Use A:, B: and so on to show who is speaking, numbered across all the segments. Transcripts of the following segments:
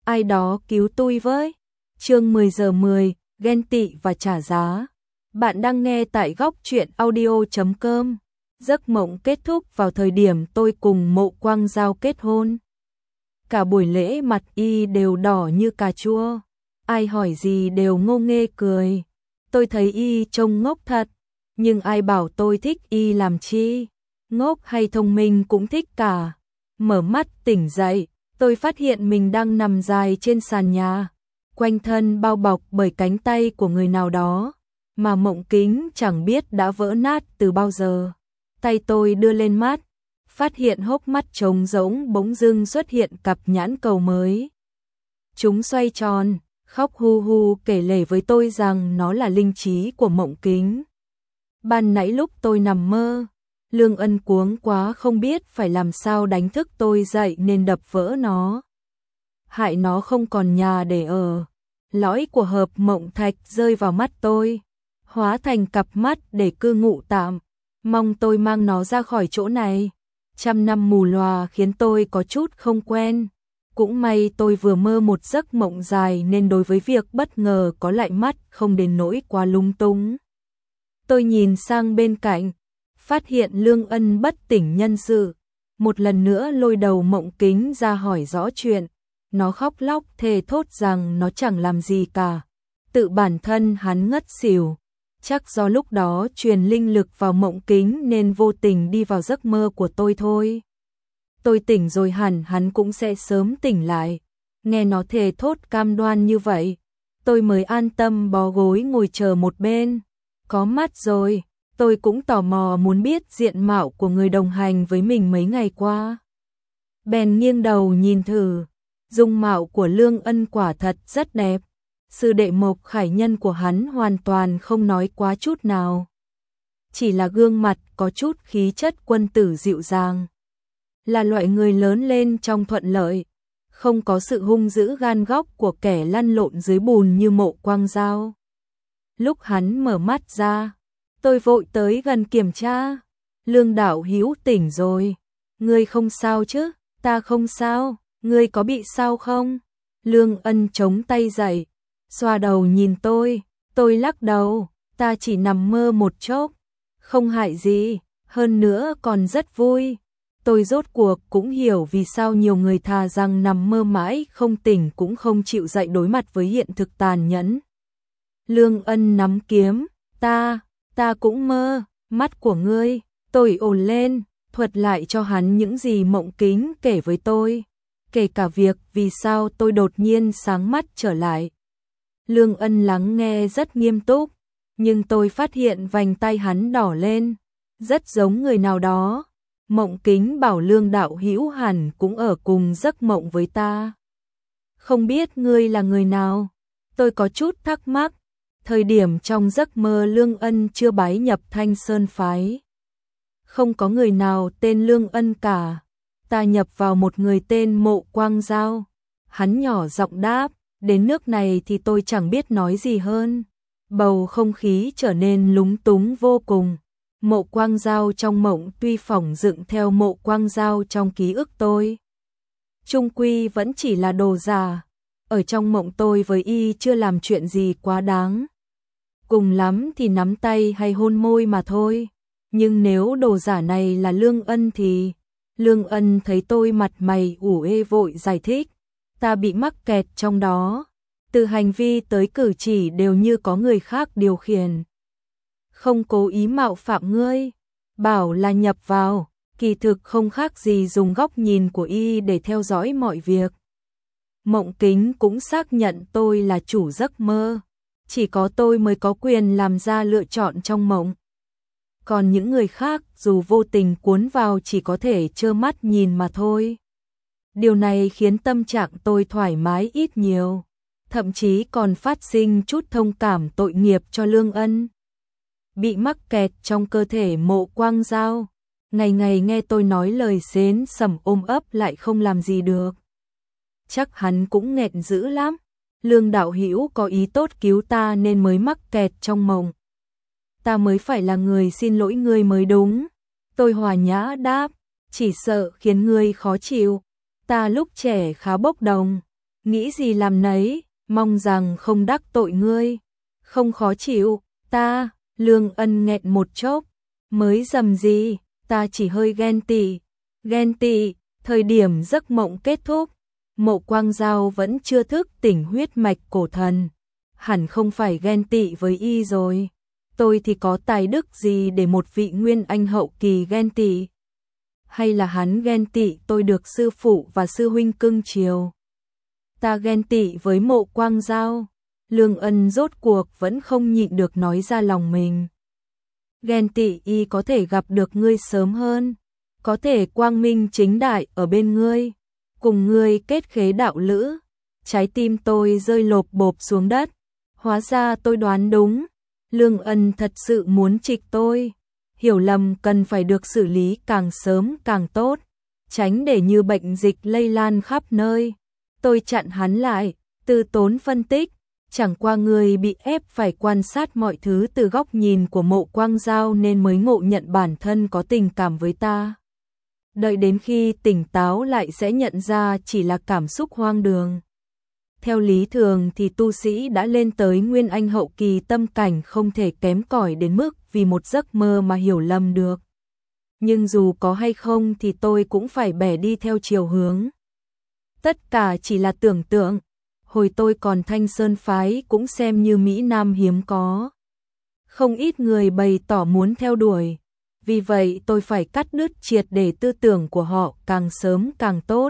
A: ai đó cứu tôi với. Chương 10 giờ 10, ghen tị và trả giá. Bạn đang nghe tại góc truyện audio.com. Giấc mộng kết thúc vào thời điểm tôi cùng Mộ Quang Giao kết hôn. Cả buổi lễ mặt y đều đỏ như cà chua, ai hỏi gì đều ngô nghê cười. Tôi thấy y trông ngốc thật, nhưng ai bảo tôi thích y làm chi, ngốc hay thông minh cũng thích cả. Mở mắt tỉnh dậy, tôi phát hiện mình đang nằm dài trên sàn nhà, quanh thân bao bọc bởi cánh tay của người nào đó, mà Mộng Kính chẳng biết đã vỡ nát từ bao giờ. Tay tôi đưa lên mắt, phát hiện hốc mắt trống rỗng bỗng dưng xuất hiện cặp nhãn cầu mới. Chúng xoay tròn, khóc hu hu kể lể với tôi rằng nó là linh trí của Mộng Kính. Ban nãy lúc tôi nằm mơ, Lương Ân cuống quá không biết phải làm sao đánh thức tôi dậy nên đập vỡ nó. Hại nó không còn nhà để ở. Lõi của hợp mộng thạch rơi vào mắt tôi, hóa thành cặp mắt để cư ngụ tạm. Mong tôi mang nó ra khỏi chỗ này. Trăm năm mù lòa khiến tôi có chút không quen. Cũng may tôi vừa mơ một giấc mộng dài nên đối với việc bất ngờ có lại mắt không đến nỗi quá lung túng. Tôi nhìn sang bên cạnh, phát hiện Lương Ân bất tỉnh nhân sự, một lần nữa lôi đầu Mộng Kính ra hỏi rõ chuyện. Nó khóc lóc thề thốt rằng nó chẳng làm gì cả, tự bản thân hắn ngất xỉu. Chắc do lúc đó truyền linh lực vào Mộng Kính nên vô tình đi vào giấc mơ của tôi thôi. Tôi tỉnh rồi hẳn hắn cũng sẽ sớm tỉnh lại. Nghe nó thề thốt cam đoan như vậy, tôi mới an tâm bó gối ngồi chờ một bên. Có mắt rồi, tôi cũng tò mò muốn biết diện mạo của người đồng hành với mình mấy ngày qua. Bèn nghiêng đầu nhìn thử, dung mạo của Lương Ân quả thật rất đẹp. Sư đệ Mộc Khải Nhân của hắn hoàn toàn không nói quá chút nào. Chỉ là gương mặt có chút khí chất quân tử dịu dàng. Là loại người lớn lên trong thuận lợi, không có sự hung dữ gan góc của kẻ lăn lộn dưới bùn như Mộ Quang Giao. Lúc hắn mở mắt ra, tôi vội tới gần kiểm tra. Lương đạo hữu tỉnh rồi. Ngươi không sao chứ? Ta không sao. Ngươi có bị sao không? Lương Ân chống tay dậy, xoa đầu nhìn tôi lắc đầu, ta chỉ nằm mơ một chốc, không hại gì, hơn nữa còn rất vui. Tôi rốt cuộc cũng hiểu vì sao nhiều người thà rằng nằm mơ mãi không tỉnh cũng không chịu dậy đối mặt với hiện thực tàn nhẫn. Lương Ân nắm kiếm, ta cũng mơ, mắt của ngươi. Tôi ồn lên, thuật lại cho hắn những gì Mộng Kính kể với tôi, kể cả việc vì sao tôi đột nhiên sáng mắt trở lại. Lương Ân lắng nghe rất nghiêm túc, nhưng tôi phát hiện vành tay hắn đỏ lên, rất giống người nào đó. Mộng Kính bảo Lương đạo hữu hẳn cũng ở cùng giấc mộng với ta. Không biết ngươi là người nào? Tôi có chút thắc mắc. Thời điểm trong giấc mơ Lương Ân chưa bái nhập Thanh Sơn phái, không có người nào tên Lương Ân cả. Ta nhập vào một người tên Mộ Quang Giao. Hắn nhỏ giọng đáp, đến nước này thì tôi chẳng biết nói gì hơn. Bầu không khí trở nên lúng túng vô cùng. Mộ Quang Giao trong mộng tuy phỏng dựng theo Mộ Quang Giao trong ký ức tôi, chung quy vẫn chỉ là đồ giả. Ở trong mộng tôi với y chưa làm chuyện gì quá đáng, cùng lắm thì nắm tay hay hôn môi mà thôi. Nhưng nếu đồ giả này là Lương Ân thì... Lương Ân thấy tôi mặt mày ủ ê vội giải thích, ta bị mắc kẹt trong đó, từ hành vi tới cử chỉ đều như có người khác điều khiển. Không cố ý mạo phạm ngươi, bảo là nhập vào, kỳ thực không khác gì dùng góc nhìn của y để theo dõi mọi việc. Mộng Kính cũng xác nhận tôi là chủ giấc mơ, chỉ có tôi mới có quyền làm ra lựa chọn trong mộng. Còn những người khác dù vô tình cuốn vào chỉ có thể trơ mắt nhìn mà thôi. Điều này khiến tâm trạng tôi thoải mái ít nhiều, thậm chí còn phát sinh chút thông cảm tội nghiệp cho Lương Ân. Bị mắc kẹt trong cơ thể Mộ Quang Giao, ngày ngày nghe tôi nói lời xến sẩm ôm ấp lại không làm gì được. Chắc hắn cũng nghẹn dữ lắm. Lương đạo hữu có ý tốt cứu ta nên mới mắc kẹt trong mộng. Ta mới phải là người xin lỗi ngươi mới đúng. Tôi hòa nhã đáp, chỉ sợ khiến ngươi khó chịu. Ta lúc trẻ khá bốc đồng, nghĩ gì làm nấy, mong rằng không đắc tội ngươi, không khó chịu, ta, Lương Ân nghẹn một chốc, mới dầm gì, ta chỉ hơi ghen tị, thời điểm giấc mộng kết thúc, Mộ Quang Giao vẫn chưa thức tỉnh huyết mạch cổ thần, hẳn không phải ghen tị với y rồi, tôi thì có tài đức gì để một vị nguyên anh hậu kỳ ghen tị, hay là hắn ghen tị tôi được sư phụ và sư huynh cưng chiều. Ta ghen tị với Mộ Quang Giao, Lương Ân rốt cuộc vẫn không nhịn được nói ra lòng mình. Ghen tị y có thể gặp được ngươi sớm hơn, có thể quang minh chính đại ở bên ngươi, cùng ngươi kết khế đạo lữ. Trái tim tôi rơi lộp bộp xuống đất, hóa ra tôi đoán đúng, Lương Ân thật sự muốn trịch tôi. Hiểu lầm cần phải được xử lý càng sớm càng tốt, tránh để như bệnh dịch lây lan khắp nơi. Tôi chặn hắn lại, từ tốn phân tích, chẳng qua người bị ép phải quan sát mọi thứ từ góc nhìn của Mộ Quang Giao nên mới ngộ nhận bản thân có tình cảm với ta. Đợi đến khi tỉnh táo lại sẽ nhận ra chỉ là cảm xúc hoang đường. Theo lý thường thì tu sĩ đã lên tới nguyên anh hậu kỳ tâm cảnh không thể kém cỏi đến mức vì một giấc mơ mà hiểu lầm được. Nhưng dù có hay không thì tôi cũng phải bẻ đi theo chiều hướng. Tất cả chỉ là tưởng tượng, hồi tôi còn Thanh Sơn phái cũng xem như Mỹ Nam hiếm có. Không ít người bày tỏ muốn theo đuổi, vì vậy tôi phải cắt đứt triệt để tư tưởng của họ càng sớm càng tốt.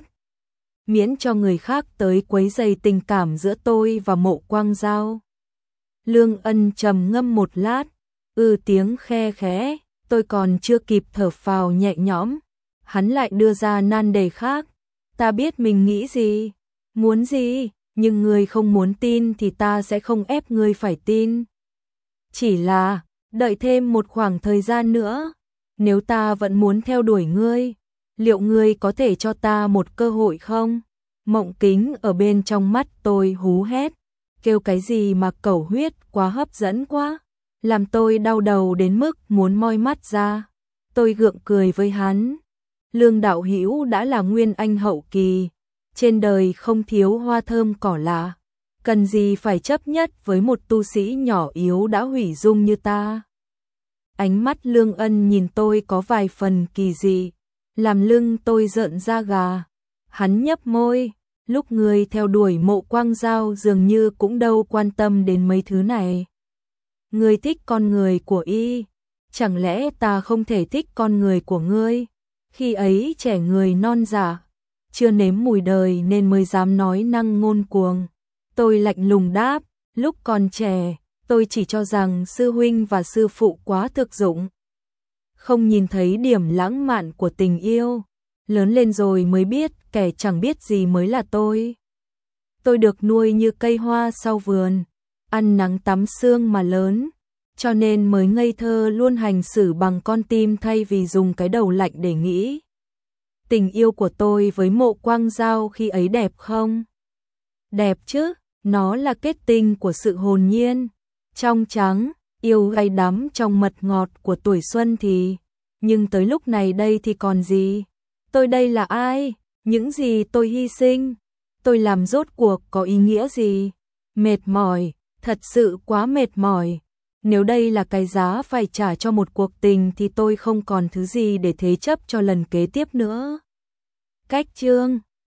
A: Miễn cho người khác tới quấy rầy tình cảm giữa tôi và Mộ Quang Giao. Lương Ân trầm ngâm một lát, tiếng khe khẽ, tôi còn chưa kịp thở phào nhẹ nhõm, hắn lại đưa ra nan đề khác. Ta biết mình nghĩ gì, muốn gì, nhưng ngươi không muốn tin thì ta sẽ không ép ngươi phải tin. Chỉ là, đợi thêm một khoảng thời gian nữa, nếu ta vẫn muốn theo đuổi ngươi, liệu ngươi có thể cho ta một cơ hội không? Mộng Kính ở bên trong mắt tôi hú hét, kêu cái gì mà cẩu huyết quá hấp dẫn quá, làm tôi đau đầu đến mức muốn moi mắt ra. Tôi gượng cười với hắn. Lương đạo hữu đã là nguyên anh hậu kỳ, trên đời không thiếu hoa thơm cỏ lạ, cần gì phải chấp nhất với một tu sĩ nhỏ yếu đã hủy dung như ta. Ánh mắt Lương Ân nhìn tôi có vài phần kỳ dị, làm lưng tôi rợn da gà. Hắn nhấp môi, lúc ngươi theo đuổi Mộ Quang Giao dường như cũng đâu quan tâm đến mấy thứ này. Ngươi thích con người của y, chẳng lẽ ta không thể thích con người của ngươi? Khi ấy trẻ người non dạ, chưa nếm mùi đời nên mới dám nói năng ngôn cuồng. Tôi lạnh lùng đáp, lúc còn trẻ, tôi chỉ cho rằng sư huynh và sư phụ quá thực dụng. Không nhìn thấy điểm lãng mạn của tình yêu, lớn lên rồi mới biết kẻ chẳng biết gì mới là tôi. Tôi được nuôi như cây hoa sau vườn, ăn nắng tắm sương mà lớn, cho nên mới ngây thơ luôn hành xử bằng con tim thay vì dùng cái đầu lạnh để nghĩ. Tình yêu của tôi với Mộ Quang Giao khi ấy đẹp không? Đẹp chứ, nó là kết tinh của sự hồn nhiên, trong trắng, yêu gay đắm trong mật ngọt của tuổi xuân thì, nhưng tới lúc này đây thì còn gì? Tôi đây là ai? Những gì tôi hy sinh? Tôi làm rốt cuộc có ý nghĩa gì? Mệt mỏi, thật sự quá mệt mỏi. Nếu đây là cái giá phải trả cho một cuộc tình thì tôi không còn thứ gì để thế chấp cho lần kế tiếp nữa. Cách chương